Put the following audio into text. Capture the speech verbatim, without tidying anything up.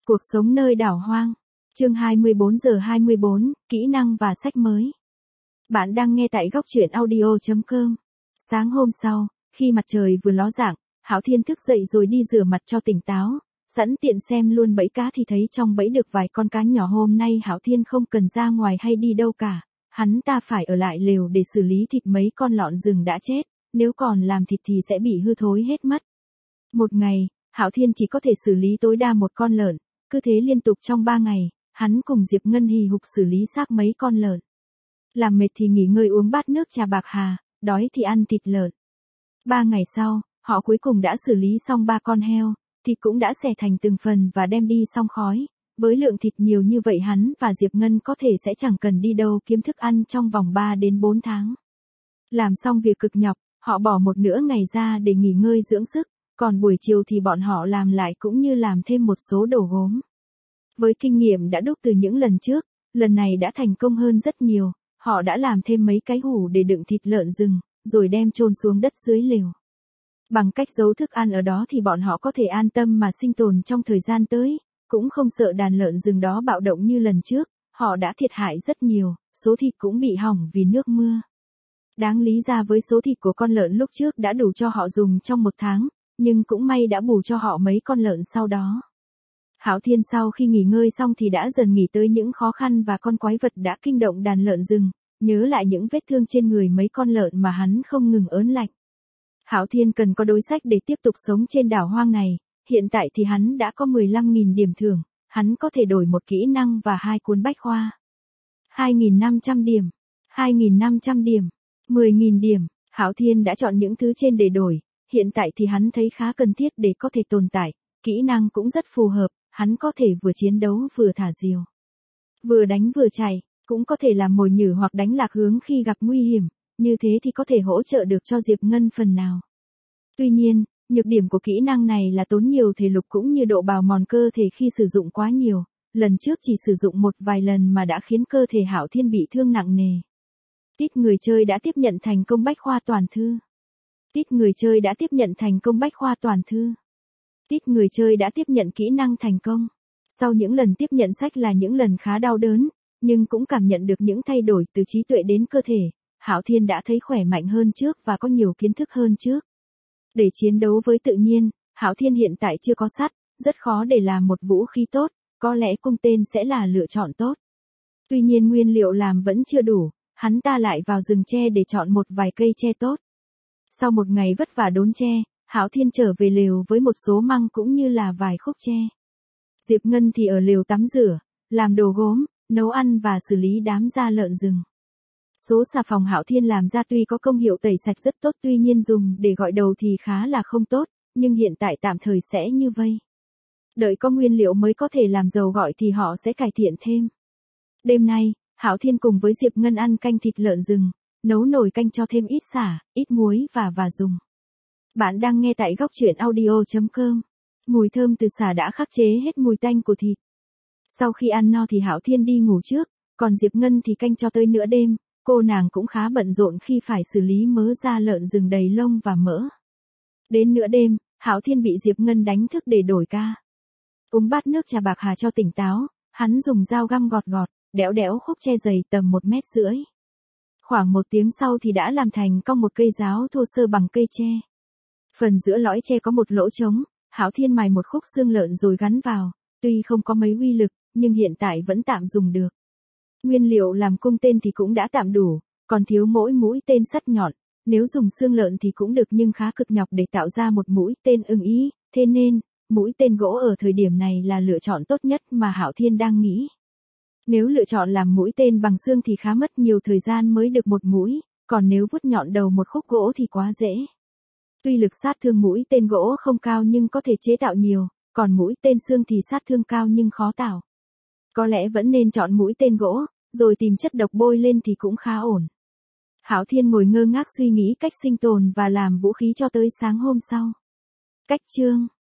Cuộc sống nơi đảo hoang. Chương hai mươi bốn giờ hai mươi bốn, kỹ năng và sách mới. Bạn đang nghe tại góc truyện audio chấm com. Sáng hôm sau, khi mặt trời vừa ló dạng, Hạo Thiên thức dậy rồi đi rửa mặt cho tỉnh táo, sẵn tiện xem luôn bẫy cá thì thấy trong bẫy được vài con cá nhỏ. Hôm nay Hạo Thiên không cần ra ngoài hay đi đâu cả, hắn ta phải ở lại lều để xử lý thịt mấy con lợn rừng đã chết, nếu còn làm thịt thì sẽ bị hư thối hết mất. Một ngày, Hạo Thiên chỉ có thể xử lý tối đa một con lợn, cứ thế liên tục trong ba ngày, hắn cùng Diệp Ngân hì hục xử lý xác mấy con lợn. Làm mệt thì nghỉ ngơi uống bát nước trà bạc hà, đói thì ăn thịt lợn. Ba ngày sau, họ cuối cùng đã xử lý xong ba con heo, thịt cũng đã xẻ thành từng phần và đem đi xong khói. Với lượng thịt nhiều như vậy hắn và Diệp Ngân có thể sẽ chẳng cần đi đâu kiếm thức ăn trong vòng ba đến bốn tháng. Làm xong việc cực nhọc, họ bỏ một nửa ngày ra để nghỉ ngơi dưỡng sức, còn buổi chiều thì bọn họ làm lại cũng như làm thêm một số đồ gốm. Với kinh nghiệm đã đúc từ những lần trước, lần này đã thành công hơn rất nhiều, họ đã làm thêm mấy cái hũ để đựng thịt lợn rừng, rồi đem chôn xuống đất dưới lều. Bằng cách giấu thức ăn ở đó thì bọn họ có thể an tâm mà sinh tồn trong thời gian tới, cũng không sợ đàn lợn rừng đó bạo động như lần trước, họ đã thiệt hại rất nhiều, số thịt cũng bị hỏng vì nước mưa. Đáng lý ra với số thịt của con lợn lúc trước đã đủ cho họ dùng trong một tháng, nhưng cũng may đã bù cho họ mấy con lợn sau đó. Hạo Thiên sau khi nghỉ ngơi xong thì đã dần nghĩ tới những khó khăn và con quái vật đã kinh động đàn lợn rừng, nhớ lại những vết thương trên người mấy con lợn mà hắn không ngừng ớn lạnh. Hạo Thiên cần có đối sách để tiếp tục sống trên đảo hoang này, hiện tại thì hắn đã có mười lăm nghìn điểm thưởng, hắn có thể đổi một kỹ năng và hai cuốn bách khoa. hai nghìn năm trăm điểm, hai nghìn năm trăm điểm, mười nghìn điểm, Hạo Thiên đã chọn những thứ trên để đổi, hiện tại thì hắn thấy khá cần thiết để có thể tồn tại, kỹ năng cũng rất phù hợp, hắn có thể vừa chiến đấu vừa thả diều. Vừa đánh vừa chạy, cũng có thể làm mồi nhử hoặc đánh lạc hướng khi gặp nguy hiểm, như thế thì có thể hỗ trợ được cho Diệp Ngân phần nào. Tuy nhiên, nhược điểm của kỹ năng này là tốn nhiều thể lực cũng như độ bào mòn cơ thể khi sử dụng quá nhiều, lần trước chỉ sử dụng một vài lần mà đã khiến cơ thể Hạo Thiên bị thương nặng nề. Tít người chơi đã tiếp nhận thành công bách khoa toàn thư. Tít người chơi đã tiếp nhận thành công bách khoa toàn thư. Tít người chơi đã tiếp nhận kỹ năng thành công. Sau những lần tiếp nhận sách là những lần khá đau đớn, nhưng cũng cảm nhận được những thay đổi từ trí tuệ đến cơ thể, Hạo Thiên đã thấy khỏe mạnh hơn trước và có nhiều kiến thức hơn trước. Để chiến đấu với tự nhiên, Hạo Thiên hiện tại chưa có sắt, rất khó để làm một vũ khí tốt, có lẽ cung tên sẽ là lựa chọn tốt. Tuy nhiên nguyên liệu làm vẫn chưa đủ, hắn ta lại vào rừng tre để chọn một vài cây tre tốt. Sau một ngày vất vả đốn tre, Hạo Thiên trở về lều với một số măng cũng như là vài khúc tre. Diệp Ngân thì ở lều tắm rửa, làm đồ gốm, nấu ăn và xử lý đám da lợn rừng. Số xà phòng Hạo Thiên làm ra tuy có công hiệu tẩy sạch rất tốt, tuy nhiên dùng để gội đầu thì khá là không tốt, nhưng hiện tại tạm thời sẽ như vây. Đợi có nguyên liệu mới có thể làm dầu gội thì họ sẽ cải thiện thêm. Đêm nay, Hạo Thiên cùng với Diệp Ngân ăn canh thịt lợn rừng, nấu nồi canh cho thêm ít sả, ít muối và và dùng. Bạn đang nghe tại góc truyện audio chấm com. Mùi thơm từ sả đã khắc chế hết mùi tanh của thịt. Sau khi ăn no thì Hạo Thiên đi ngủ trước, còn Diệp Ngân thì canh cho tới nửa đêm, cô nàng cũng khá bận rộn khi phải xử lý mớ da lợn rừng đầy lông và mỡ. Đến nửa đêm, Hạo Thiên bị Diệp Ngân đánh thức để đổi ca. Uống bát nước trà bạc hà cho tỉnh táo, hắn dùng dao găm gọt gọt, đẽo đẽo khúc tre dày tầm một mét rưỡi. Khoảng một tiếng sau thì đã làm thành cong một cây giáo thô sơ bằng cây tre. Phần giữa lõi tre có một lỗ trống, Hạo Thiên mài một khúc xương lợn rồi gắn vào, tuy không có mấy uy lực, nhưng hiện tại vẫn tạm dùng được. Nguyên liệu làm cung tên thì cũng đã tạm đủ, còn thiếu mỗi mũi tên sắt nhọn, nếu dùng xương lợn thì cũng được nhưng khá cực nhọc để tạo ra một mũi tên ưng ý, thế nên, mũi tên gỗ ở thời điểm này là lựa chọn tốt nhất mà Hạo Thiên đang nghĩ. Nếu lựa chọn làm mũi tên bằng xương thì khá mất nhiều thời gian mới được một mũi, còn nếu vút nhọn đầu một khúc gỗ thì quá dễ. Tuy lực sát thương mũi tên gỗ không cao nhưng có thể chế tạo nhiều, còn mũi tên xương thì sát thương cao nhưng khó tạo. Có lẽ vẫn nên chọn mũi tên gỗ, rồi tìm chất độc bôi lên thì cũng khá ổn. Hạo Thiên ngồi ngơ ngác suy nghĩ cách sinh tồn và làm vũ khí cho tới sáng hôm sau. Cách chương